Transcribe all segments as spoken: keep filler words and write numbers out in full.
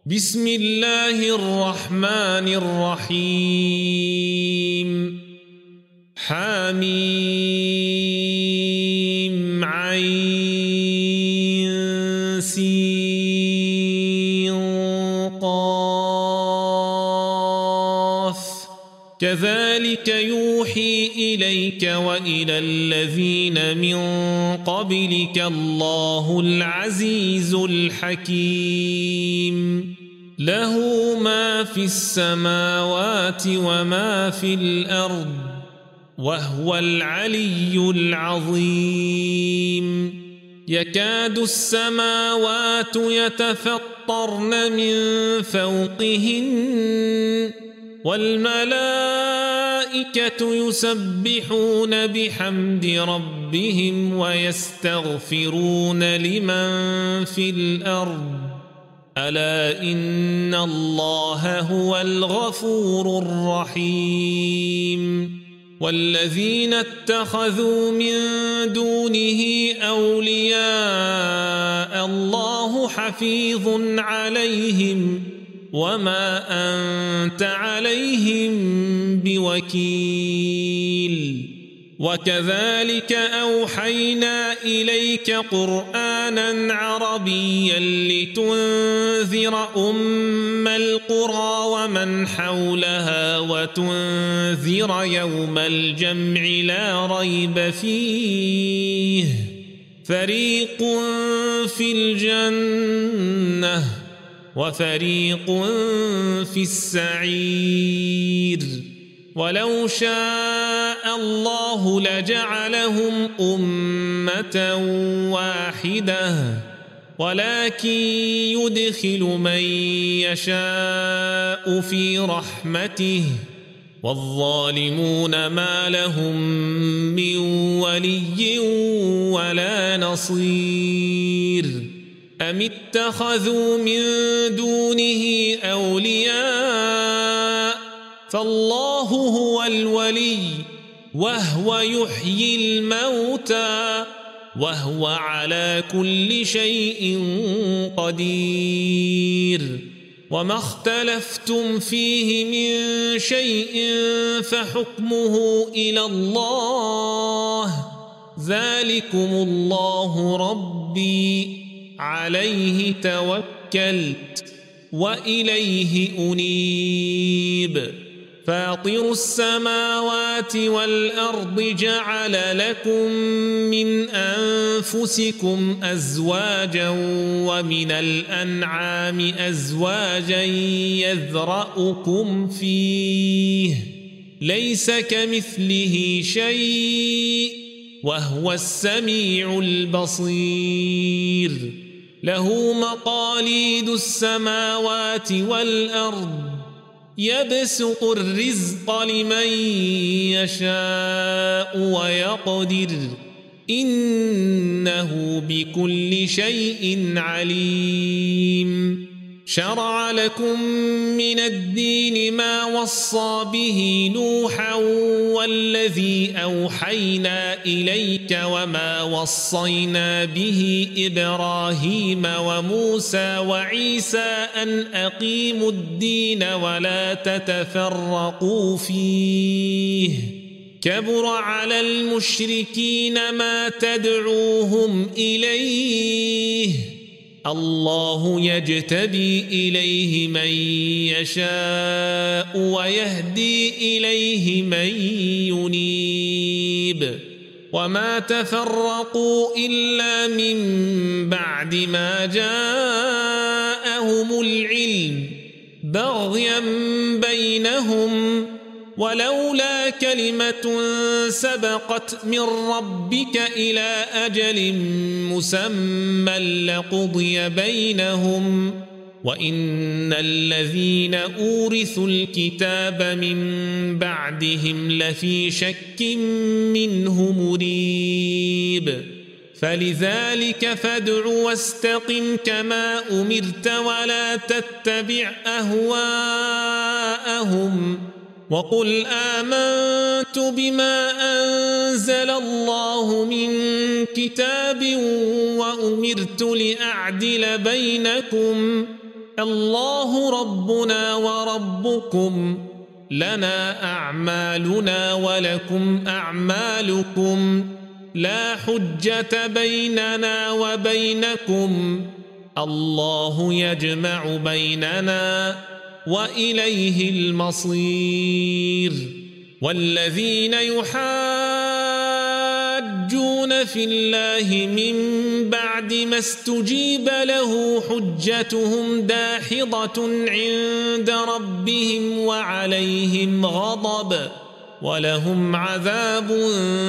بسم الله الرحمن الرحيم حميم عين سين قاف كذلك يوحي إليك وإلى الذين من قبلك الله العزيز الحكيم له ما في السماوات وما في الأرض وهو العلي العظيم يكاد السماوات يتفطرن من فوقهن والملائكة يسبحون بحمد ربهم ويستغفرون لمن في الأرض ألا إن الله هو الغفور الرحيم والذين اتخذوا من دونه أولياء الله حفيظ عليهم وما أنت عليهم بوكيل وكذلك أوحينا إليك قرآنا عربيا لتنذر أم القرى ومن حولها وتنذر يوم الجمع لا ريب فيه فريق في الجنة وفريق في السعير ولو شاء الله لجعلهم أمة واحدة ولكن يدخل من يشاء في رحمته والظالمون ما لهم من ولي ولا نصير أم اتخذوا من دونه أولياء فالله هو الولي وهو يحيي الموتى وهو على كل شيء قدير وما اختلفتم فيه من شيء فحكمه إلى الله ذلكم الله ربي عليه توكلت وإليه أنيب فاطر السماوات والأرض جعل لكم من أنفسكم أزواجا ومن الأنعام أزواجا يذرأكم فيه ليس كمثله شيء وهو السميع البصير له مقاليد السماوات والأرض يبسط الرزق لمن يشاء ويقدر إنه بكل شيء عليم شرع لكم من الدين ما وصى به نوحا والذي أوحينا إليك وما وصينا به إبراهيم وموسى وعيسى أن أقيموا الدين ولا تتفرقوا فيه كبر على المشركين ما تدعوهم إليه الله يجتبي إليه من يشاء ويهدي إليه من ينيب وما تفرقوا إلا من بعد ما جاءهم العلم بغيا بينهم ولولا كلمة سبقت من ربك إلى أجل مسمى لقضي بينهم وإن الذين أورثوا الكتاب من بعدهم لفي شك منه مريب فلذلك فادع واستقم كما أمرت ولا تتبع أهواءهم وقل آمنت بما أنزل الله من كتاب وأمرت لأعدل بينكم الله ربنا وربكم لنا أعمالنا ولكم أعمالكم لا حجة بيننا وبينكم الله يجمع بيننا وإليه المصير والذين يحاجون في الله من بعد ما استجيب له حجتهم داحضة عند ربهم وعليهم غضب ولهم عذاب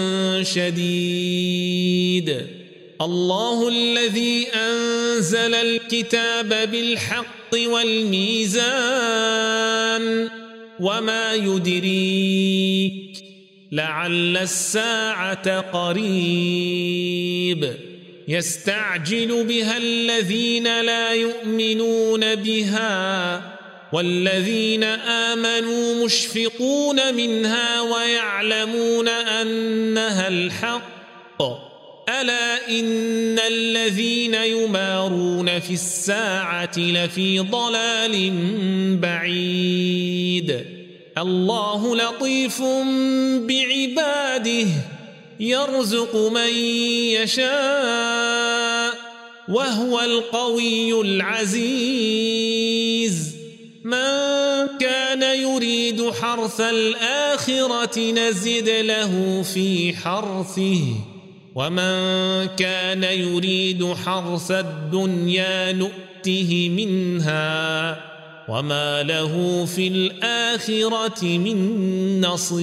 شديد الله الذي أنزل الكتاب بالحق والميزان وما يدريك لعل الساعة قريب يستعجل بها الذين لا يؤمنون بها والذين آمنوا مشفقون منها ويعلمون أنها الحق ألا إن الذين يمارون في الساعة لفي ضلال بعيد الله لطيف بعباده يرزق من يشاء وهو القوي العزيز من كان يريد حرث الآخرة نزد له في حرثه ومن كان يريد حرث الدنيا نؤته منها وما له في الآخرة من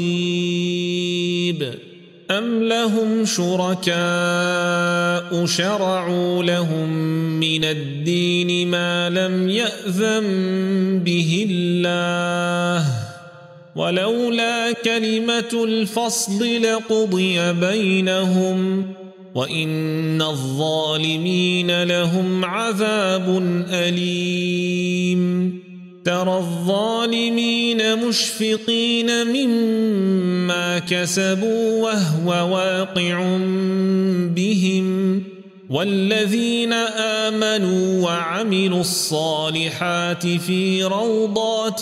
نصيب أم لهم شركاء شرعوا لهم من الدين ما لم يأذن به الله ولولا كلمة الفصل لقضي بينهم وإن الظالمين لهم عذاب أليم ترى الظالمين مشفقين مما كسبوا وهو واقع بهم والذين آمنوا وعملوا الصالحات في روضات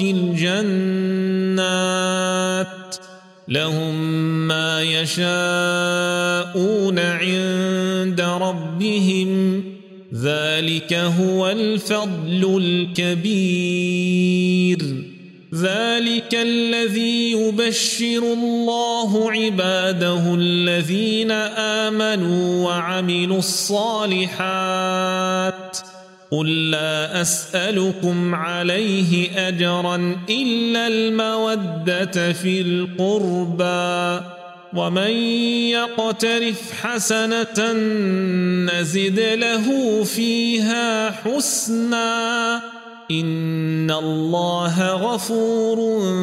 الجنات لهم ما يشاءون عند ربهم ذلك هو الفضل الكبير ذلك الذي يبشر الله عباده الذين آمنوا وعملوا الصالحات قل لا أسألكم عليه أجرا إلا المودة في القربى ومن يقترف حسنة نزد له فيها حسنا إن الله غفور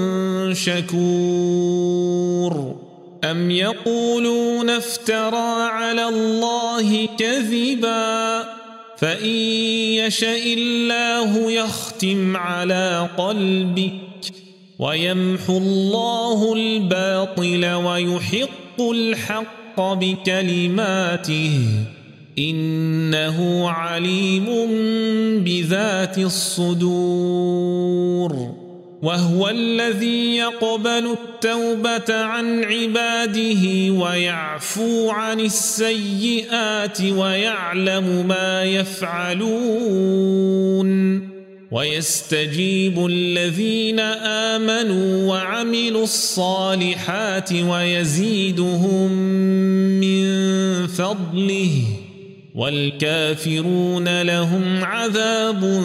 شكور أم يقولون افترى على الله كذبا فإن يشاء الله يختم على قلبك ويمحو الله الباطل ويحق الحق بكلماته إنه عليم بذات الصدور وهو الذي يقبل التوبة عن عباده ويعفو عن السيئات ويعلم ما يفعلون ويستجيب الذين آمنوا وعملوا الصالحات ويزيدهم من فضله والكافرون لهم عذاب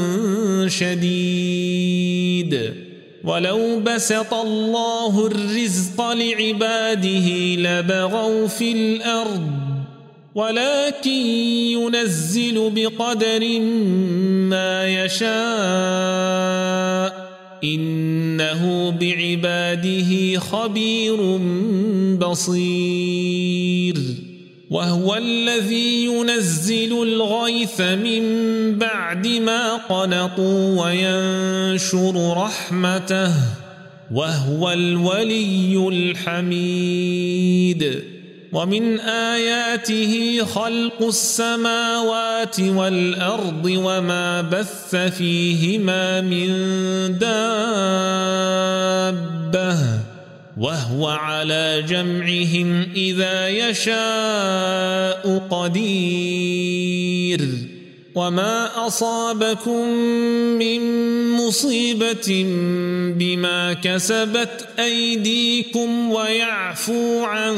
شديد ولو بسط الله الرزق لعباده لبغوا في الأرض ولكن ينزل بقدر ما يشاء إنه بعباده خبير بصير وهو الذي ينزل الغيث من بعد ما قنطوا وينشر رحمته وهو الولي الحميد ومن آياته خلق السماوات والأرض وما بث فيهما من دابة وهو على جمعهم إذا يشاء قدير وما أصابكم من مصيبة بما كسبت أيديكم ويعفو عن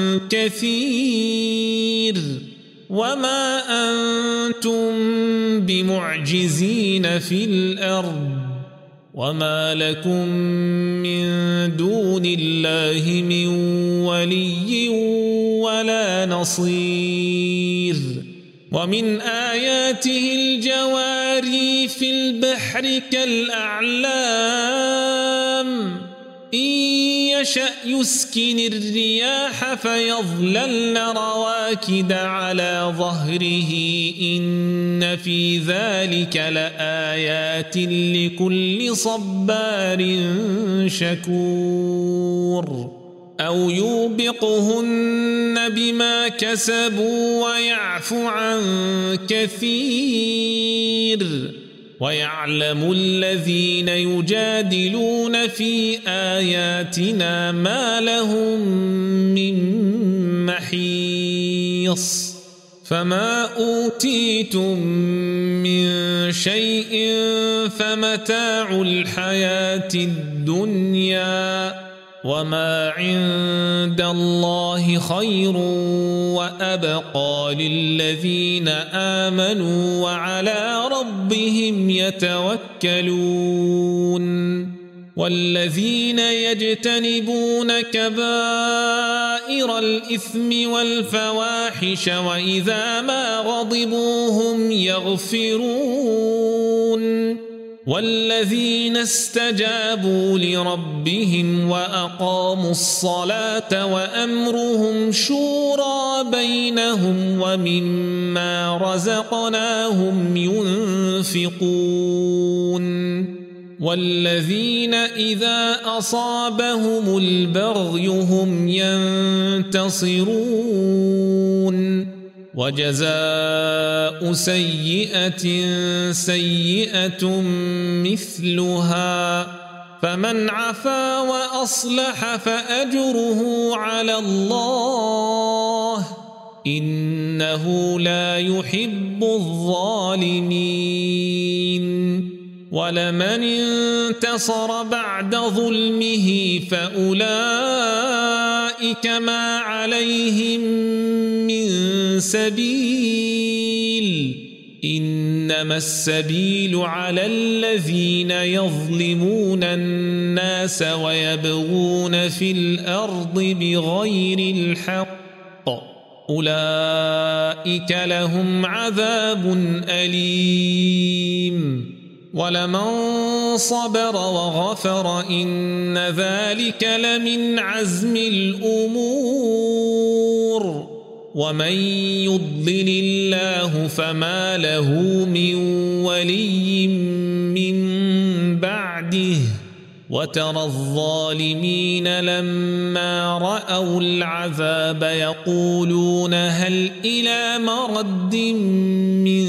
كثير وما أنتم بمعجزين في الأرض وما لكم من دون الله من ولي ولا نصير ومن آياته الجواري في البحر كالأعلام إن يشأ يسكن الرياح فيظللن رواكد على ظهره إن في ذلك لآيات لكل صبار شكور أو يوبقهن بما كسبوا ويعفو عن كثير ويعلم الذين يجادلون في آياتنا ما لهم من محيص فما أوتيتم من شيء فمتاع الحياة الدنيا وما عند الله خير وأبقى للذين آمنوا وعلى ربهم يتوكلون والذين يجتنبون كبائر الإثم والفواحش وإذا ما غضبوا هم يغفرون والذين استجابوا لربهم وأقاموا الصلاة وأمرهم شورى بينهم ومما رزقناهم ينفقون والذين إذا أصابهم البغي هم ينتصرون وجزاء سيئة سيئة مثلها فمن عفا وأصلح فأجره على الله إنه لا يحب الظالمين ولمن انتصر بعد ظلمه فأولئك ما عليهم من سبيل إنما السبيل على الذين يظلمون الناس ويبغون في الأرض بغير الحق أولئك لهم عذاب أليم ولمن صبر وغفر إن ذلك لمن عزم الأمور ومن يضلل الله فما له من ولي من بعده وترى الظالمين لما رأوا العذاب يقولون هل إلى مرد من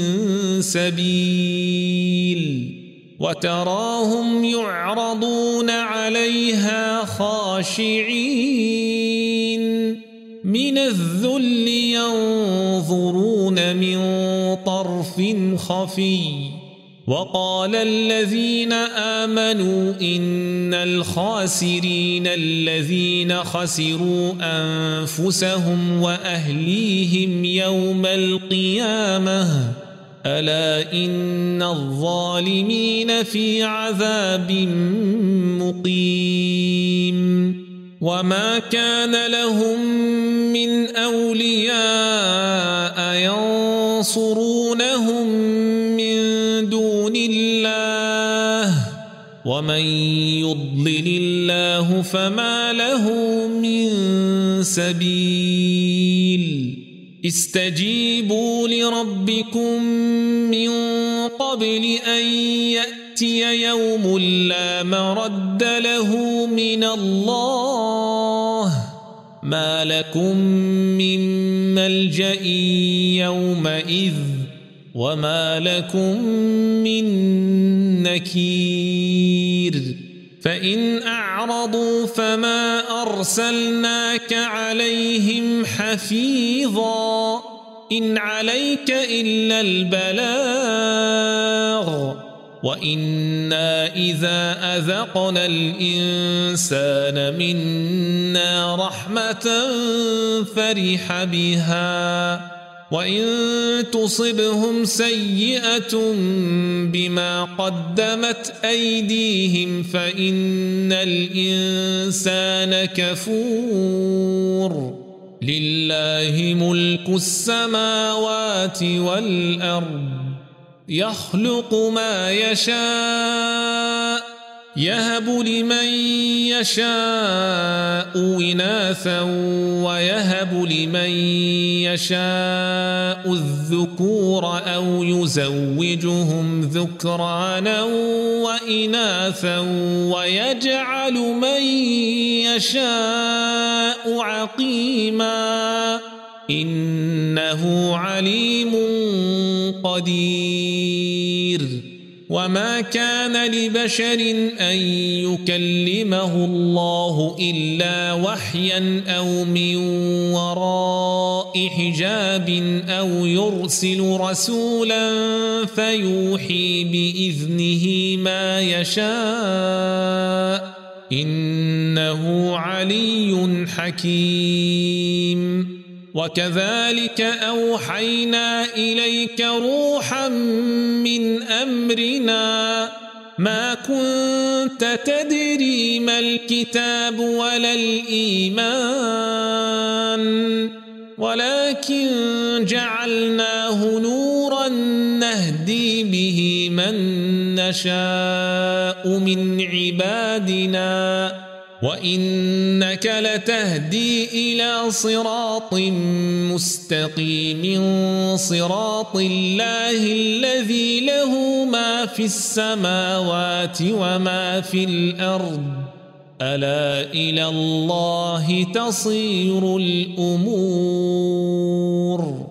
سبيل وتراهم يعرضون عليها خاشعين من الذل ينظرون من طرف خفي وقال الذين آمنوا إن الخاسرين الذين خسروا أنفسهم وأهليهم يوم القيامة ألا إن الظالمين في عذاب مقيم وما كان لهم من أولياء ينصرونهم من دون الله ومن يضلل الله فما له من سبيل استجيبوا لربكم من قبل أن يأتي يوم لا مرد له من الله ما لكم من ملجأ يومئذ وما لكم من نكير فإن أعرضوا فما أرسلناك عليهم حفيظا إن عليك إلا البلاغ وإنا إذا أذقنا الإنسان منا رحمة فرح بها وإن تصبهم سيئة بما قدمت أيديهم فإن الإنسان كفور لله ملك السماوات والأرض يخلق ما يشاء يهب لمن يشاء إناثا ويهب لمن يشاء الذكور أو يزوجهم ذكرانا وإناثا ويجعل من يشاء عقيما إنه عليم قدير وما كان لبشر أن يكلمه الله إلا وحيا أو من وراء حجاب أو يرسل رسولا فيوحي بإذنه ما يشاء إنه علي حكيم وكذلك أوحينا إليك روحا من أمرنا ما كنت تدري ما الكتاب ولا الإيمان ولكن جعلناه نورا نهدي به من نشاء من عبادنا وإنك لتهدي إلى صراط مستقيم صراط الله الذي له ما في السماوات وما في الأرض ألا إلى الله تصير الأمور